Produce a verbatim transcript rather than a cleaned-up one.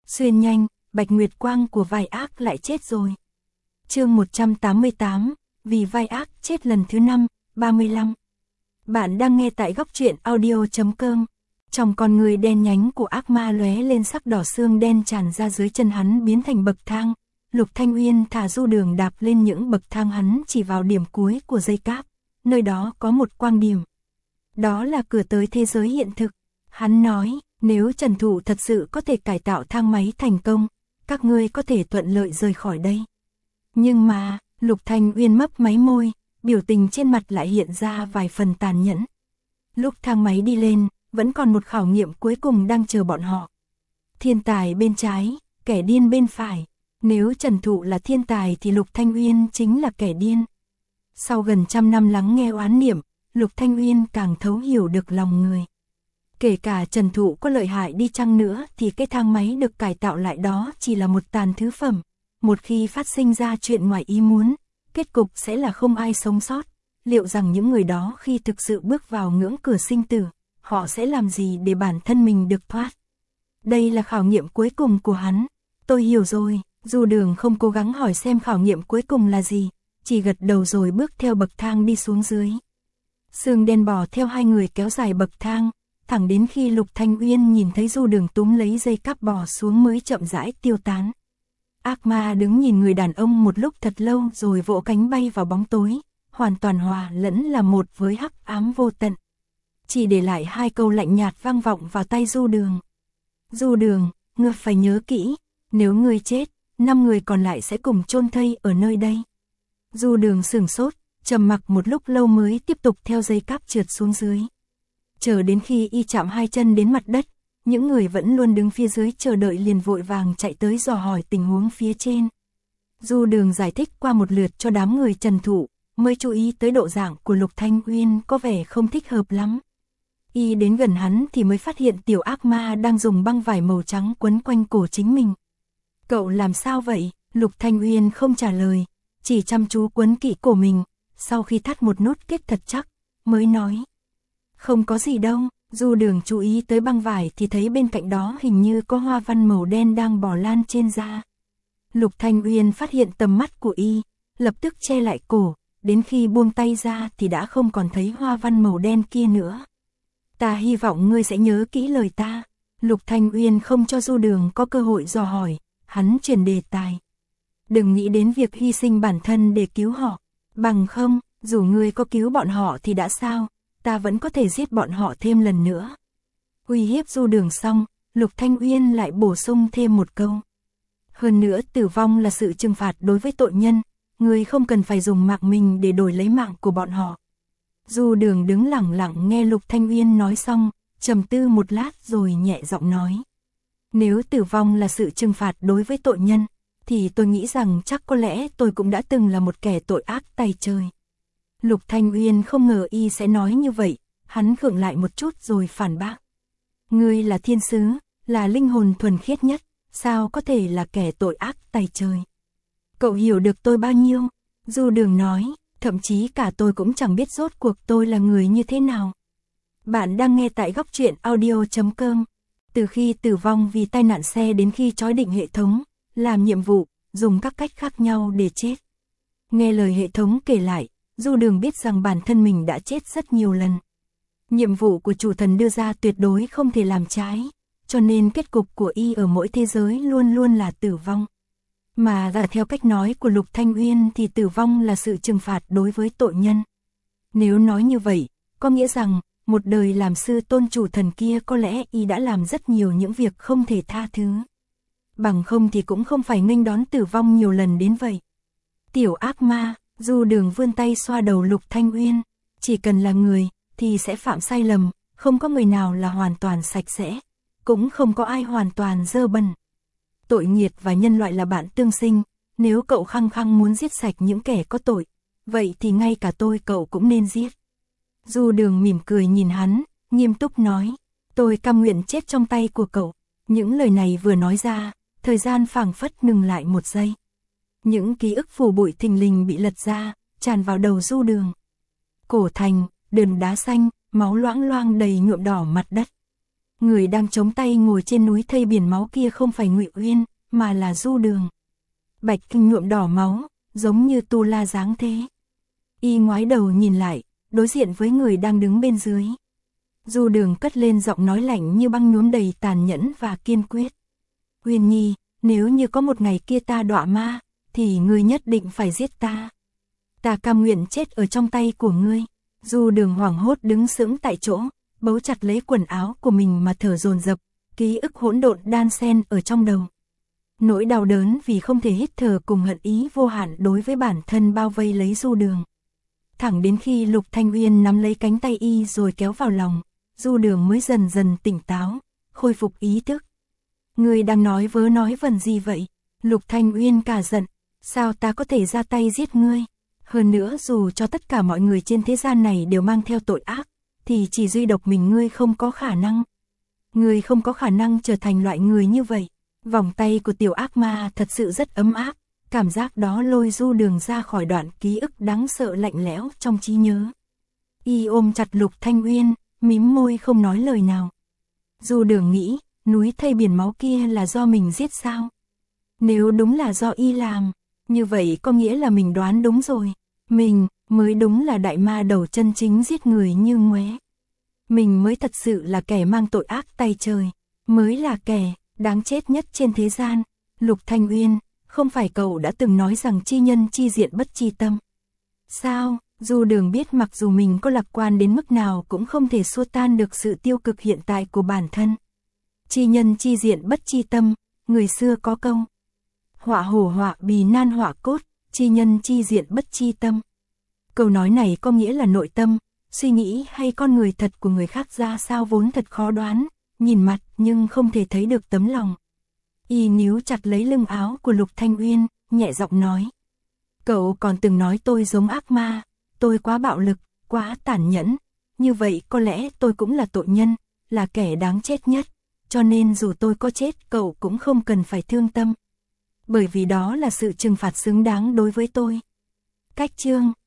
Xuyên nhanh, Bạch Nguyệt Quang của vai ác lại chết rồi. Chương một trăm tám mươi tám, vì vai ác chết lần thứ năm, ba mươi lăm. Bạn đang nghe tại góc truyện audio chấm com. Trong con người đen nhánh của ác ma lóe lên sắc đỏ, xương đen tràn ra dưới chân hắn biến thành bậc thang. Lục Thanh Uyên thả Du Đường đạp lên những bậc thang, hắn chỉ vào điểm cuối của dây cáp. Nơi đó có một quang điểm. Đó là cửa tới thế giới hiện thực. Hắn nói, nếu Trần Thụ thật sự có thể cải tạo thang máy thành công, các ngươi có thể thuận lợi rời khỏi đây. Nhưng mà, Lục Thanh Uyên mấp máy môi, biểu tình trên mặt lại hiện ra vài phần tàn nhẫn. Lúc thang máy đi lên, vẫn còn một khảo nghiệm cuối cùng đang chờ bọn họ. Thiên tài bên trái, kẻ điên bên phải. Nếu Trần Thụ là thiên tài thì Lục Thanh Uyên chính là kẻ điên. Sau gần trăm năm lắng nghe oán niệm, Lục Thanh Uyên càng thấu hiểu được lòng người. Kể cả Trần Thụ có lợi hại đi chăng nữa thì cái thang máy được cải tạo lại đó chỉ là một tàn thứ phẩm. Một khi phát sinh ra chuyện ngoài ý muốn, kết cục sẽ là không ai sống sót. Liệu rằng những người đó khi thực sự bước vào ngưỡng cửa sinh tử, họ sẽ làm gì để bản thân mình được thoát? Đây là khảo nghiệm cuối cùng của hắn. Tôi hiểu rồi. Du Đường không cố gắng hỏi xem khảo nghiệm cuối cùng là gì, chỉ gật đầu rồi bước theo bậc thang đi xuống dưới. Sương đen bò theo hai người kéo dài bậc thang, thẳng đến khi Lục Thanh Uyên nhìn thấy Du Đường túm lấy dây cáp bò xuống mới chậm rãi tiêu tán. Ác ma đứng nhìn người đàn ông một lúc thật lâu rồi vỗ cánh bay vào bóng tối, hoàn toàn hòa lẫn là một với hắc ám vô tận. Chỉ để lại hai câu lạnh nhạt vang vọng vào tai Du Đường. Du Đường, ngươi phải nhớ kỹ, nếu ngươi chết, năm người còn lại sẽ cùng chôn thây ở nơi đây. Du Đường sửng sốt, trầm mặc một lúc lâu mới tiếp tục theo dây cáp trượt xuống dưới. Chờ đến khi y chạm hai chân đến mặt đất, những người vẫn luôn đứng phía dưới chờ đợi liền vội vàng chạy tới dò hỏi tình huống phía trên. Du Đường giải thích qua một lượt cho đám người Trần Thụ, mới chú ý tới độ dạng của Lục Thanh Uyên có vẻ không thích hợp lắm. Y đến gần hắn thì mới phát hiện tiểu ác ma đang dùng băng vải màu trắng quấn quanh cổ chính mình. Cậu làm sao vậy? Lục Thanh Uyên không trả lời, chỉ chăm chú quấn kỹ cổ mình, sau khi thắt một nút kết thật chắc, mới nói. Không có gì đâu. Du Đường chú ý tới băng vải thì thấy bên cạnh đó hình như có hoa văn màu đen đang bò lan trên da. Lục Thanh Uyên phát hiện tầm mắt của y, lập tức che lại cổ, đến khi buông tay ra thì đã không còn thấy hoa văn màu đen kia nữa. Ta hy vọng ngươi sẽ nhớ kỹ lời ta. Lục Thanh Uyên không cho Du Đường có cơ hội dò hỏi, hắn chuyển đề tài. Đừng nghĩ đến việc hy sinh bản thân để cứu họ, bằng không, dù ngươi có cứu bọn họ thì đã sao, ta vẫn có thể giết bọn họ thêm lần nữa. Uy hiếp Du Đường xong, Lục Thanh Uyên lại bổ sung thêm một câu. Hơn nữa tử vong là sự trừng phạt đối với tội nhân, ngươi không cần phải dùng mạng mình để đổi lấy mạng của bọn họ. Du Đường đứng lặng lặng nghe Lục Thanh Uyên nói xong, trầm tư một lát rồi nhẹ giọng nói. Nếu tử vong là sự trừng phạt đối với tội nhân, thì tôi nghĩ rằng chắc có lẽ tôi cũng đã từng là một kẻ tội ác tày trời. Lục Thanh Uyên không ngờ y sẽ nói như vậy, hắn khựng lại một chút rồi phản bác. Ngươi là thiên sứ, là linh hồn thuần khiết nhất, sao có thể là kẻ tội ác tày trời? Cậu hiểu được tôi bao nhiêu? Du Đường nói, thậm chí cả tôi cũng chẳng biết rốt cuộc tôi là người như thế nào. Bạn đang nghe tại góc truyện audio chấm com. Từ khi tử vong vì tai nạn xe đến khi trói định hệ thống, làm nhiệm vụ, dùng các cách khác nhau để chết. Nghe lời hệ thống kể lại, Du Đường biết rằng bản thân mình đã chết rất nhiều lần. Nhiệm vụ của chủ thần đưa ra tuyệt đối không thể làm trái, cho nên kết cục của y ở mỗi thế giới luôn luôn là tử vong. Mà là theo cách nói của Lục Thanh Uyên thì tử vong là sự trừng phạt đối với tội nhân. Nếu nói như vậy, có nghĩa rằng, một đời làm sư tôn chủ thần kia có lẽ y đã làm rất nhiều những việc không thể tha thứ. Bằng không thì cũng không phải nghênh đón tử vong nhiều lần đến vậy. Tiểu ác ma, Du Đường vươn tay xoa đầu Lục Thanh Uyên, chỉ cần là người, thì sẽ phạm sai lầm, không có người nào là hoàn toàn sạch sẽ, cũng không có ai hoàn toàn dơ bẩn. Tội nghiệt và nhân loại là bạn tương sinh, nếu cậu khăng khăng muốn giết sạch những kẻ có tội, vậy thì ngay cả tôi cậu cũng nên giết. Du Đường mỉm cười nhìn hắn, nghiêm túc nói, tôi cam nguyện chết trong tay của cậu. Những lời này vừa nói ra, thời gian phảng phất ngừng lại một giây. Những ký ức phủ bụi thình lình bị lật ra, tràn vào đầu Du Đường. Cổ thành, đờn đá xanh, máu loãng loang đầy nhuộm đỏ mặt đất. Người đang chống tay ngồi trên núi thây biển máu kia không phải Ngụy Uyên, mà là Du Đường. Bạch kinh nhuộm đỏ máu, giống như tu la dáng thế. Y ngoái đầu nhìn lại, đối diện với người đang đứng bên dưới. Du Đường cất lên giọng nói lạnh như băng nhuốm đầy tàn nhẫn và kiên quyết. Uyên Nhi, nếu như có một ngày kia ta đọa ma, thì ngươi nhất định phải giết ta. Ta cam nguyện chết ở trong tay của ngươi. Du Đường hoảng hốt đứng sững tại chỗ, bấu chặt lấy quần áo của mình mà thở dồn dập, ký ức hỗn độn đan xen ở trong đầu. Nỗi đau đớn vì không thể hít thở cùng hận ý vô hạn đối với bản thân bao vây lấy Du Đường. Thẳng đến khi Lục Thanh Uyên nắm lấy cánh tay y rồi kéo vào lòng, Du Đường mới dần dần tỉnh táo, khôi phục ý thức. Ngươi đang nói vớ nói vẩn gì vậy? Lục Thanh Uyên cả giận, sao ta có thể ra tay giết ngươi? Hơn nữa dù cho tất cả mọi người trên thế gian này đều mang theo tội ác, thì chỉ duy độc mình ngươi không có khả năng. Ngươi không có khả năng trở thành loại người như vậy. Vòng tay của tiểu ác ma thật sự rất ấm áp, cảm giác đó lôi Du Đường ra khỏi đoạn ký ức đáng sợ lạnh lẽo trong trí nhớ. Y ôm chặt Lục Thanh Uyên, mím môi không nói lời nào. Du Đường nghĩ, núi thây biển máu kia là do mình giết sao? Nếu đúng là do y làm, như vậy có nghĩa là mình đoán đúng rồi. Mình mới đúng là đại ma đầu chân chính giết người như ngoé. Mình mới thật sự là kẻ mang tội ác tay trời, mới là kẻ đáng chết nhất trên thế gian. Lục Thanh Uyên, không phải cậu đã từng nói rằng chi nhân chi diện bất chi tâm? Sao? Du Đường biết mặc dù mình có lạc quan đến mức nào cũng không thể xua tan được sự tiêu cực hiện tại của bản thân. Chi nhân chi diện bất chi tâm, người xưa có câu. Họa hổ họa bì nan họa cốt, chi nhân chi diện bất chi tâm. Câu nói này có nghĩa là nội tâm, suy nghĩ hay con người thật của người khác ra sao vốn thật khó đoán, nhìn mặt nhưng không thể thấy được tấm lòng. Y níu chặt lấy lưng áo của Lục Thanh Uyên, nhẹ giọng nói. Cậu còn từng nói tôi giống ác ma, tôi quá bạo lực, quá tàn nhẫn, như vậy có lẽ tôi cũng là tội nhân, là kẻ đáng chết nhất, cho nên dù tôi có chết cậu cũng không cần phải thương tâm. Bởi vì đó là sự trừng phạt xứng đáng đối với tôi. Cách chương